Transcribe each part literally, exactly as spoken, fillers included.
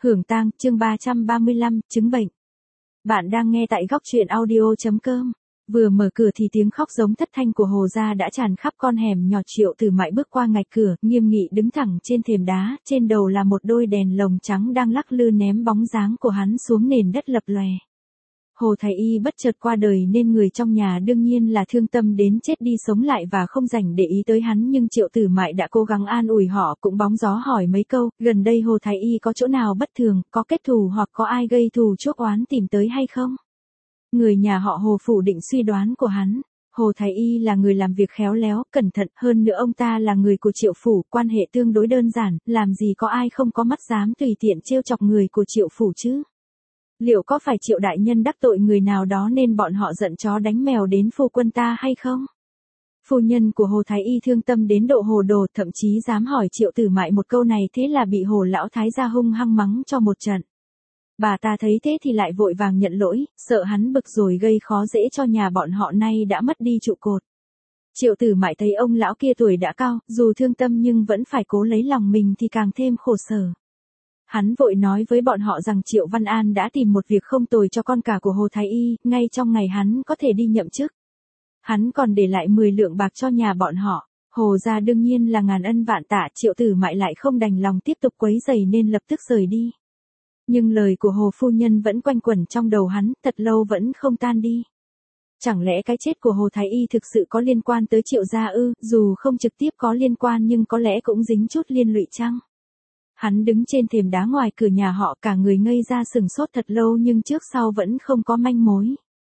Hưởng tang, chương ba trăm ba mươi lăm, chứng bệnh. Bạn đang nghe tại góc truyện audio.com. Vừa mở cửa thì tiếng khóc giống thất thanh của Hồ gia đã tràn khắp con hẻm nhỏ. Triệu Tử Mại bước qua ngạch cửa, nghiêm nghị đứng thẳng trên thềm đá, trên đầu là một đôi đèn lồng trắng đang lắc lư ném bóng dáng của hắn xuống nền đất lập lòe. Hồ Thái Y bất chợt qua đời nên người trong nhà đương nhiên là thương tâm đến chết đi sống lại và không rảnh để ý tới hắn, nhưng Triệu Tử Mại đã cố gắng an ủi họ, cũng bóng gió hỏi mấy câu, gần đây Hồ Thái Y có chỗ nào bất thường, có kết thù hoặc có ai gây thù chuốc oán tìm tới hay không? Người nhà họ Hồ phủ định suy đoán của hắn. Hồ Thái Y là người làm việc khéo léo, cẩn thận, hơn nữa ông ta là người của Triệu phủ, quan hệ tương đối đơn giản, làm gì có ai không có mắt dám tùy tiện trêu chọc người của Triệu phủ chứ? Liệu có phải Triệu đại nhân đắc tội người nào đó nên bọn họ giận chó đánh mèo đến phu quân ta hay không? Phu nhân của Hồ Thái Y thương tâm đến độ hồ đồ, thậm chí dám hỏi Triệu Tử Mại một câu này, thế là bị Hồ lão thái gia hung hăng mắng cho một trận. Bà ta thấy thế thì lại vội vàng nhận lỗi, sợ hắn bực rồi gây khó dễ cho nhà bọn họ nay đã mất đi trụ cột. Triệu Tử Mại thấy ông lão kia tuổi đã cao, dù thương tâm nhưng vẫn phải cố lấy lòng mình thì càng thêm khổ sở. Hắn vội nói với bọn họ rằng Triệu Văn An đã tìm một việc không tồi cho con cả của Hồ Thái Y, ngay trong ngày hắn có thể đi nhậm chức. Hắn còn để lại mười lượng bạc cho nhà bọn họ. Hồ gia đương nhiên là ngàn ân vạn tạ, Triệu Tử Mại lại không đành lòng tiếp tục quấy rầy nên lập tức rời đi. Nhưng lời của Hồ phu nhân vẫn quanh quẩn trong đầu hắn, thật lâu vẫn không tan đi. Chẳng lẽ cái chết của Hồ Thái Y thực sự có liên quan tới Triệu gia ư? Dù không trực tiếp có liên quan nhưng có lẽ cũng dính chút liên lụy chăng? Hắn đứng trên thềm đá ngoài cửa nhà họ, cả người ngây ra sừng sốt thật lâu nhưng trước sau vẫn không có manh mối.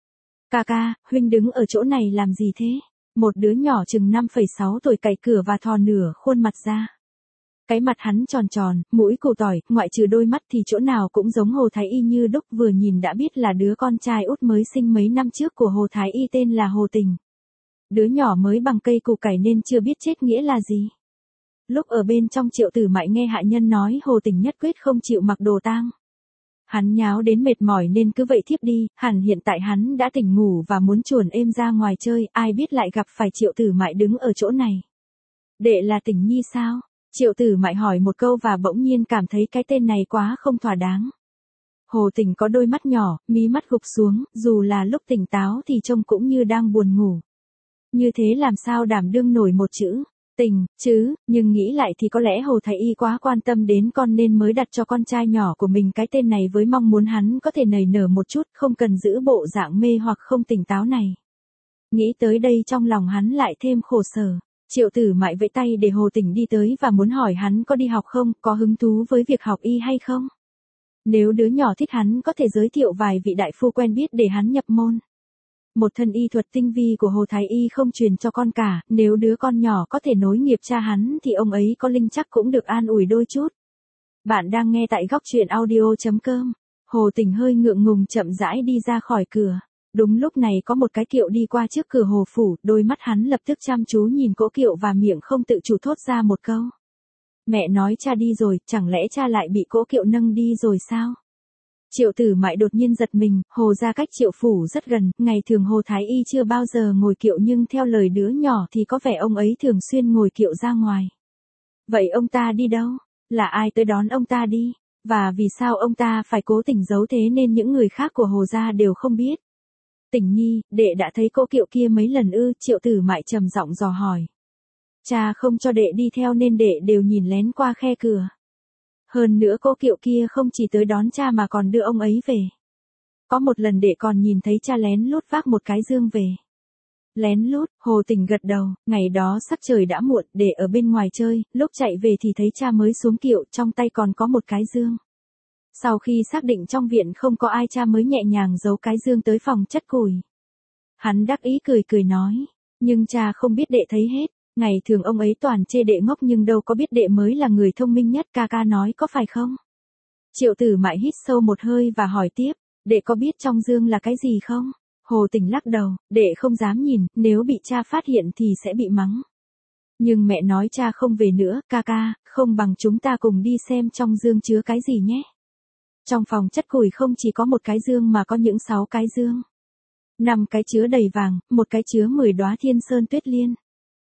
Ca ca, huynh đứng ở chỗ này làm gì thế? Một đứa nhỏ chừng năm phẩy sáu tuổi cày cửa và thò nửa khuôn mặt ra. Cái mặt hắn tròn tròn, mũi củ tỏi, ngoại trừ đôi mắt thì chỗ nào cũng giống Hồ Thái Y như đúc, vừa nhìn đã biết là đứa con trai út mới sinh mấy năm trước của Hồ Thái Y, tên là Hồ Tình. Đứa nhỏ mới bằng cây củ cải nên chưa biết chết nghĩa là gì. Lúc ở bên trong, Triệu Tử Mại nghe hạ nhân nói Hồ Tình nhất quyết không chịu mặc đồ tang. Hắn nháo đến mệt mỏi nên cứ vậy thiếp đi, hẳn hiện tại hắn đã tỉnh ngủ và muốn chuồn êm ra ngoài chơi, ai biết lại gặp phải Triệu Tử Mại đứng ở chỗ này. Đệ là Tình Nhi sao? Triệu Tử Mại hỏi một câu và bỗng nhiên cảm thấy cái tên này quá không thỏa đáng. Hồ Tình có đôi mắt nhỏ, mí mắt gục xuống, dù là lúc tỉnh táo thì trông cũng như đang buồn ngủ. Như thế làm sao đảm đương nổi một chữ Tình, chứ, nhưng nghĩ lại thì có lẽ Hồ Thái Y quá quan tâm đến con nên mới đặt cho con trai nhỏ của mình cái tên này với mong muốn hắn có thể nảy nở một chút, không cần giữ bộ dạng mê hoặc không tỉnh táo này. Nghĩ tới đây trong lòng hắn lại thêm khổ sở. Triệu Tử Mại vẫy tay để Hồ Tình đi tới và muốn hỏi hắn có đi học không, có hứng thú với việc học y hay không. Nếu đứa nhỏ thích hắn có thể giới thiệu vài vị đại phu quen biết để hắn nhập môn. Một thân y thuật tinh vi của Hồ Thái Y không truyền cho con cả, nếu đứa con nhỏ có thể nối nghiệp cha hắn thì ông ấy có linh chắc cũng được an ủi đôi chút. Bạn đang nghe tại góc truyện audio.com. Hồ Tình hơi ngượng ngùng chậm rãi đi ra khỏi cửa. Đúng lúc này có một cái kiệu đi qua trước cửa Hồ phủ, đôi mắt hắn lập tức chăm chú nhìn cỗ kiệu và miệng không tự chủ thốt ra một câu. Mẹ nói cha đi rồi, chẳng lẽ cha lại bị cỗ kiệu nâng đi rồi sao? Triệu Tử Mại đột nhiên giật mình, Hồ gia cách Triệu phủ rất gần, ngày thường Hồ Thái Y chưa bao giờ ngồi kiệu nhưng theo lời đứa nhỏ thì có vẻ ông ấy thường xuyên ngồi kiệu ra ngoài. Vậy ông ta đi đâu? Là ai tới đón ông ta đi? Và vì sao ông ta phải cố tình giấu thế nên những người khác của Hồ gia đều không biết? Tình Nhi, đệ đã thấy cỗ kiệu kia mấy lần ư? Triệu Tử Mại trầm giọng dò hỏi. Cha không cho đệ đi theo nên đệ đều nhìn lén qua khe cửa. Hơn nữa cô kiệu kia không chỉ tới đón cha mà còn đưa ông ấy về. Có một lần đệ còn nhìn thấy cha lén lút vác một cái dương về. Lén lút, Hồ Tình gật đầu, ngày đó sắc trời đã muộn, đệ ở bên ngoài chơi, lúc chạy về thì thấy cha mới xuống kiệu, trong tay còn có một cái dương. Sau khi xác định trong viện không có ai, cha mới nhẹ nhàng giấu cái dương tới phòng chất củi. Hắn đắc ý cười cười nói, nhưng cha không biết đệ thấy hết. Ngày thường ông ấy toàn chê đệ ngốc nhưng đâu có biết đệ mới là người thông minh nhất, ca ca nói có phải không? Triệu Tử Mại hít sâu một hơi và hỏi tiếp, đệ có biết trong dương là cái gì không? Hồ Tình lắc đầu, đệ không dám nhìn, nếu bị cha phát hiện thì sẽ bị mắng. Nhưng mẹ nói cha không về nữa, ca ca, không bằng chúng ta cùng đi xem trong dương chứa cái gì nhé. Trong phòng chất củi không chỉ có một cái dương mà có những sáu cái dương. Năm cái chứa đầy vàng, một cái chứa mười đóa thiên sơn tuyết liên.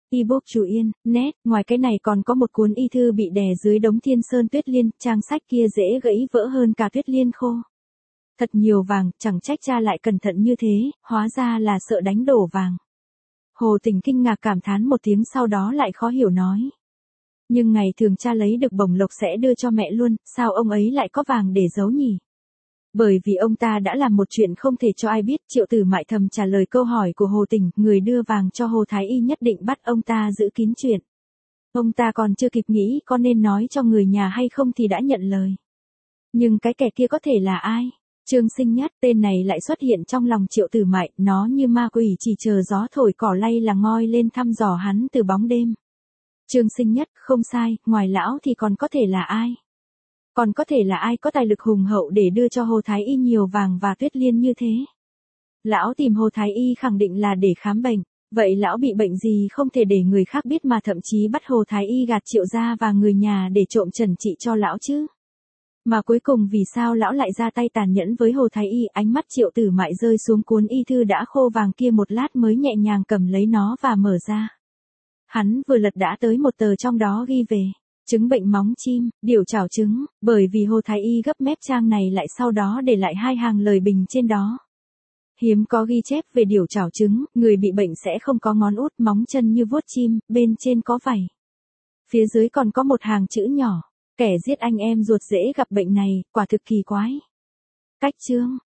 Ebook Chú Yên, net, ngoài cái này còn có một cuốn y thư bị đè dưới đống Thiên Sơn Tuyết Liên, trang sách kia dễ gãy vỡ hơn cả tuyết liên khô. Thật nhiều vàng, chẳng trách cha lại cẩn thận như thế, hóa ra là sợ đánh đổ vàng. Hồ Tình kinh ngạc cảm thán một tiếng sau đó lại khó hiểu nói. Nhưng ngày thường cha lấy được bổng lộc sẽ đưa cho mẹ luôn, sao ông ấy lại có vàng để giấu nhỉ? Bởi vì ông ta đã làm một chuyện không thể cho ai biết, Triệu Tử Mại thầm trả lời câu hỏi của Hồ Tình, người đưa vàng cho Hồ Thái Y nhất định bắt ông ta giữ kín chuyện. Ông ta còn chưa kịp nghĩ có nên nói cho người nhà hay không thì đã nhận lời. Nhưng cái kẻ kia có thể là ai? Trương Sinh Nhất, tên này lại xuất hiện trong lòng Triệu Tử Mại, nó như ma quỷ chỉ chờ gió thổi cỏ lay là ngoi lên thăm dò hắn từ bóng đêm. Trương Sinh Nhất, không sai, ngoài lão thì còn có thể là ai? Còn có thể là ai có tài lực hùng hậu để đưa cho Hồ Thái Y nhiều vàng và tuyết liên như thế? Lão tìm Hồ Thái Y khẳng định là để khám bệnh, vậy lão bị bệnh gì không thể để người khác biết mà thậm chí bắt Hồ Thái Y gạt Triệu gia và người nhà để trộm trần trị cho lão chứ? Mà cuối cùng vì sao lão lại ra tay tàn nhẫn với Hồ Thái Y? Ánh mắt Triệu Tử Mại rơi xuống cuốn y thư đã khô vàng kia một lát mới nhẹ nhàng cầm lấy nó và mở ra. Hắn vừa lật đã tới một tờ trong đó ghi về chứng bệnh móng chim, điểu chảo trứng, bởi vì Hồ Thái Y gấp mép trang này lại sau đó để lại hai hàng lời bình trên đó. Hiếm có ghi chép về điểu chảo trứng, người bị bệnh sẽ không có ngón út, móng chân như vuốt chim, bên trên có vảy. Phía dưới còn có một hàng chữ nhỏ, kẻ giết anh em ruột dễ gặp bệnh này, quả thực kỳ quái. Cách chương